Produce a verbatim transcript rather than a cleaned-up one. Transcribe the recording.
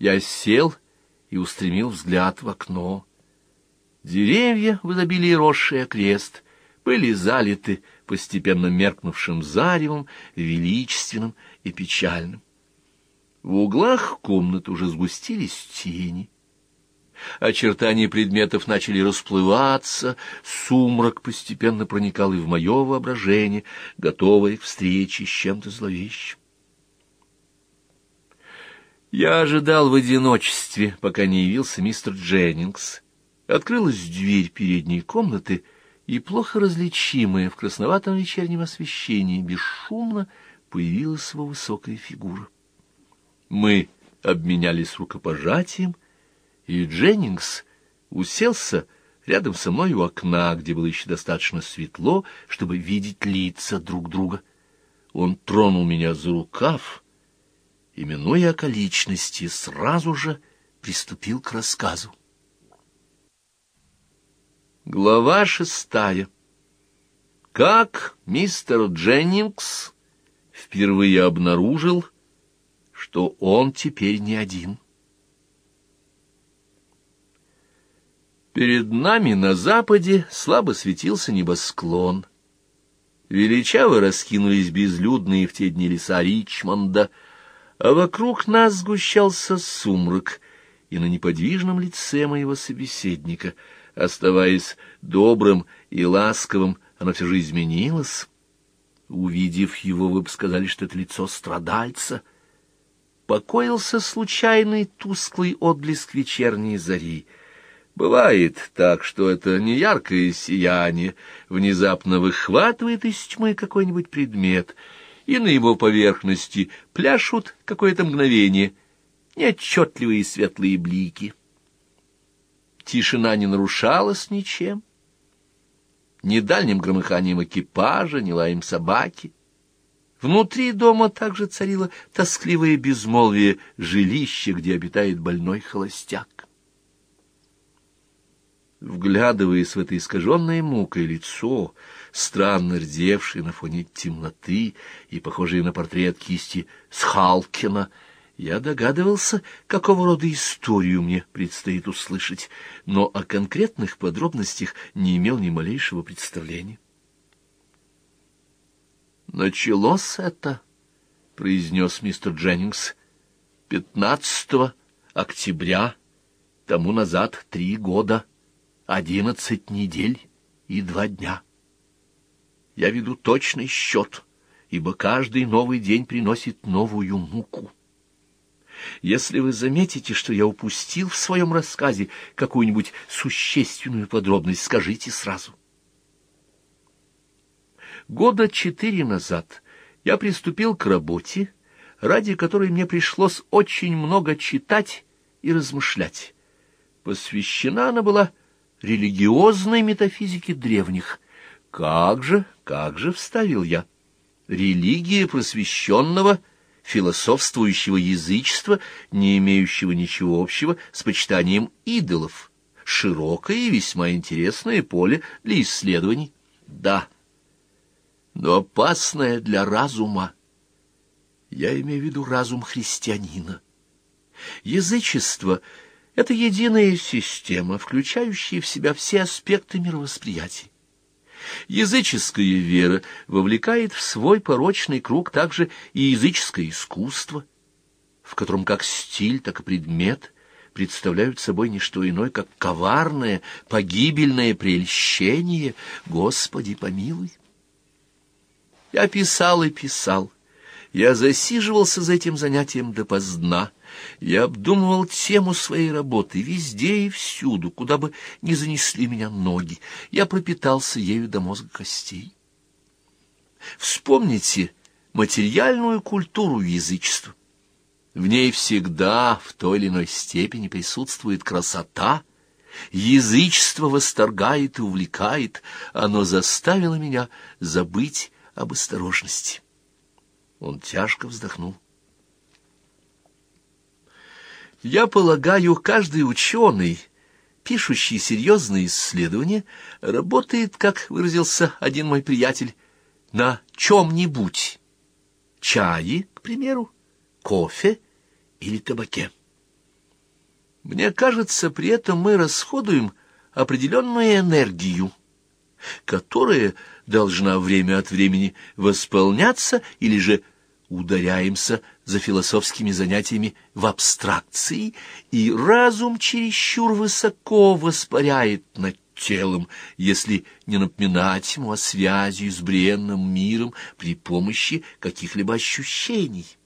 Я сел и устремил взгляд в окно. Деревья, в изобилии росшие окрест, были залиты постепенно меркнувшим заревом, величественным и печальным. В углах комнаты уже сгустились тени. Очертания предметов начали расплываться, сумрак постепенно проникал и в мое воображение, готовое к встрече с чем-то зловещим. Я ожидал в одиночестве, пока не явился мистер Дженнингс. Открылась дверь передней комнаты, и плохо различимая в красноватом вечернем освещении бесшумно появилась его высокая фигура. Мы обменялись рукопожатием, и Дженнингс уселся рядом со мной у окна, где было еще достаточно светло, чтобы видеть лица друг друга. Он тронул меня за рукав и, минуя околичности, сразу же приступил к рассказу. Глава шестая. Как мистер Дженнингс впервые обнаружил, что он теперь не один. Перед нами на западе слабо светился небосклон. Величаво раскинулись безлюдные в те дни леса Ричмонда, а вокруг нас сгущался сумрак, и на неподвижном лице моего собеседника, оставаясь добрым и ласковым, оно все же изменилось. Увидев его, вы бы сказали, что это лицо страдальца. Покоился случайный тусклый отблеск вечерней зари. Бывает так, что это неяркое сияние внезапно выхватывает из тьмы какой-нибудь предмет, и на его поверхности пляшут какое-то мгновение неотчетливые светлые блики. Тишина не нарушалась ничем, ни дальним громыханием экипажа, ни лаем собаки. Внутри дома также царило тоскливое безмолвие жилища, где обитает больной холостяк. Вглядываясь в это искаженное мукой лицо, странно рдевшее на фоне темноты и похожее на портрет кисти Схалкина, я догадывался, какого рода историю мне предстоит услышать, но о конкретных подробностях не имел ни малейшего представления. «Началось это», — произнес мистер Дженнингс, — «пятнадцатого октября, тому назад три года, одиннадцать недель и два дня. Я веду точный счет, ибо каждый новый день приносит новую муку. Если вы заметите, что я упустил в своем рассказе какую-нибудь существенную подробность, скажите сразу. Года четыре назад я приступил к работе, ради которой мне пришлось очень много читать и размышлять. Посвящена она была религиозной метафизике древних. Как же, как же, вставил я, религия просвещенного, философствующего язычества, не имеющего ничего общего с почитанием идолов, широкое и весьма интересное поле для исследований. Да, но опасное для разума. Я имею в виду разум христианина. Язычество — это единая система, включающая в себя все аспекты мировосприятия. Языческая вера вовлекает в свой порочный круг также и языческое искусство, в котором как стиль, так и предмет представляют собой не что иное, как коварное, погибельное прельщение. Господи, помилуй! Я писал и писал. Я засиживался за этим занятием допоздна. Я обдумывал тему своей работы везде и всюду, куда бы ни занесли меня ноги. Я пропитался ею до мозга костей. Вспомните материальную культуру язычества. В ней всегда в той или иной степени присутствует красота. Язычество восторгает и увлекает. Оно заставило меня забыть об осторожности. Он тяжко вздохнул. Я полагаю, каждый ученый, пишущий серьезные исследования, работает, как выразился один мой приятель, на чем-нибудь. Чае, к примеру, кофе или табаке. Мне кажется, при этом мы расходуем определенную энергию, которая должна время от времени восполняться, или же ударяемся за философскими занятиями в абстракции, и разум чересчур высоко воспаряет над телом, если не напоминать ему о связи с бренным миром при помощи каких-либо ощущений.